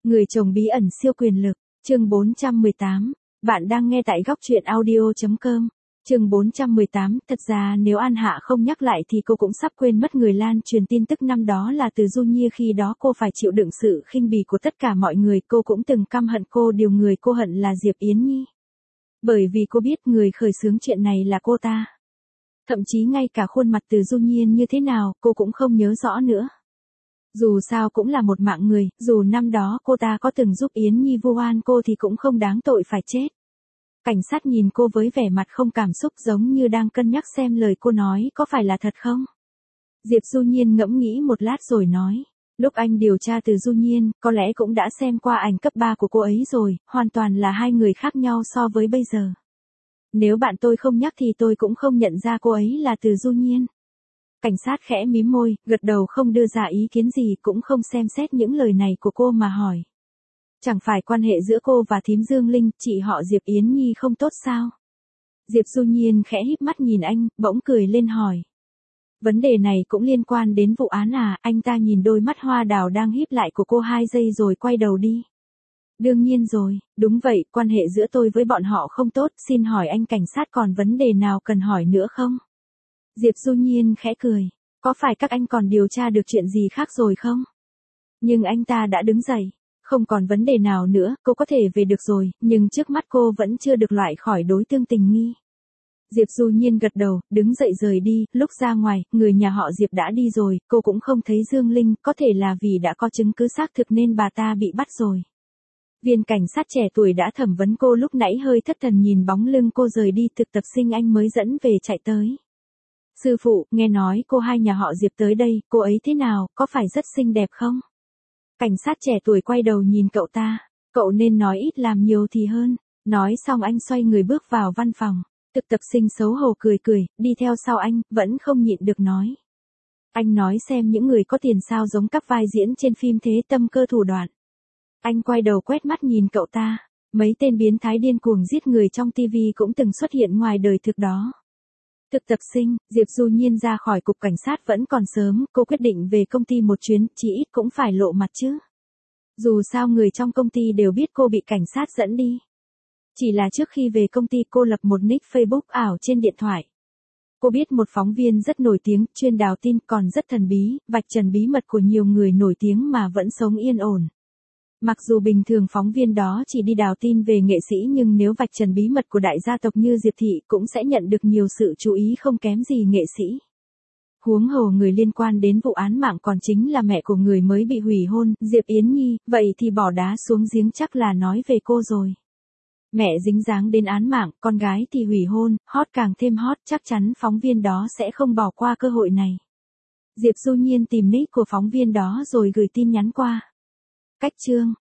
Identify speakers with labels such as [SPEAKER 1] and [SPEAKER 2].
[SPEAKER 1] Người chồng bí ẩn siêu quyền lực, chương 418. Bạn đang nghe tại góc truyện audio.com. Chương 418, thật ra nếu An Hạ không nhắc lại thì cô cũng sắp quên mất người lan truyền tin tức năm đó là từ Du Nhi, khi đó cô phải chịu đựng sự khinh bỉ của tất cả mọi người, cô cũng từng căm hận cô, điều người cô hận là Diệp Yến Nhi. Bởi vì cô biết người khởi xướng chuyện này là cô ta. Thậm chí ngay cả khuôn mặt từ Du Nhiên như thế nào, cô cũng không nhớ rõ nữa. Dù sao cũng là một mạng người, dù năm đó cô ta có từng giúp Yến Nhi vu oan cô thì cũng không đáng tội phải chết. Cảnh sát nhìn cô với vẻ mặt không cảm xúc, giống như đang cân nhắc xem lời cô nói có phải là thật không. Diệp Du Nhiên ngẫm nghĩ một lát rồi nói, lúc anh điều tra từ Du Nhiên, có lẽ cũng đã xem qua ảnh cấp 3 của cô ấy rồi, hoàn toàn là hai người khác nhau so với bây giờ. Nếu bạn tôi không nhắc thì tôi cũng không nhận ra cô ấy là từ Du Nhiên. Cảnh sát khẽ mím môi, gật đầu không đưa ra ý kiến gì, cũng không xem xét những lời này của cô mà hỏi. Chẳng phải quan hệ giữa cô và thím Dương Linh, chị họ Diệp Yến Nhi không tốt sao? Diệp Du Nhiên khẽ híp mắt nhìn anh, bỗng cười lên hỏi. Vấn đề này cũng liên quan đến vụ án à? Anh ta nhìn đôi mắt hoa đào đang híp lại của cô 2 giây rồi quay đầu đi. Đương nhiên rồi, đúng vậy, quan hệ giữa tôi với bọn họ không tốt, xin hỏi anh cảnh sát còn vấn đề nào cần hỏi nữa không? Diệp Du Nhiên khẽ cười, có phải các anh còn điều tra được chuyện gì khác rồi không? Nhưng anh ta đã đứng dậy, không còn vấn đề nào nữa, cô có thể về được rồi, nhưng trước mắt cô vẫn chưa được loại khỏi đối tượng tình nghi. Diệp Du Nhiên gật đầu, đứng dậy rời đi, lúc ra ngoài, người nhà họ Diệp đã đi rồi, cô cũng không thấy Dương Linh, có thể là vì đã có chứng cứ xác thực nên bà ta bị bắt rồi. Viên cảnh sát trẻ tuổi đã thẩm vấn cô lúc nãy hơi thất thần nhìn bóng lưng cô rời đi, thực tập sinh anh mới dẫn về chạy tới. Sư phụ, nghe nói cô hai nhà họ Diệp tới đây, cô ấy thế nào, có phải rất xinh đẹp không? Cảnh sát trẻ tuổi quay đầu nhìn cậu ta, cậu nên nói ít làm nhiều thì hơn. Nói xong anh xoay người bước vào văn phòng, thực tập sinh xấu hổ cười cười, đi theo sau anh, vẫn không nhịn được nói. Anh nói xem những người có tiền sao giống các vai diễn trên phim thế, tâm cơ thủ đoạn. Anh quay đầu quét mắt nhìn cậu ta, mấy tên biến thái điên cuồng giết người trong TV cũng từng xuất hiện ngoài đời thực đó. Thực tập sinh, Diệp Du Nhiên ra khỏi cục cảnh sát vẫn còn sớm, cô quyết định về công ty một chuyến, chỉ ít cũng phải lộ mặt chứ. Dù sao người trong công ty đều biết cô bị cảnh sát dẫn đi. Chỉ là trước khi về công ty cô lập một nick Facebook ảo trên điện thoại. Cô biết một phóng viên rất nổi tiếng, chuyên đào tin, còn rất thần bí, vạch trần bí mật của nhiều người nổi tiếng mà vẫn sống yên ổn. Mặc dù bình thường phóng viên đó chỉ đi đào tin về nghệ sĩ, nhưng nếu vạch trần bí mật của đại gia tộc như Diệp Thị cũng sẽ nhận được nhiều sự chú ý không kém gì nghệ sĩ. Huống hồ người liên quan đến vụ án mạng còn chính là mẹ của người mới bị hủy hôn, Diệp Yến Nhi, vậy thì bỏ đá xuống giếng chắc là nói về cô rồi. Mẹ dính dáng đến án mạng, con gái thì hủy hôn, hot càng thêm hot, chắc chắn phóng viên đó sẽ không bỏ qua cơ hội này. Diệp Du Nhiên tìm nick của phóng viên đó rồi gửi tin nhắn qua. Cách chương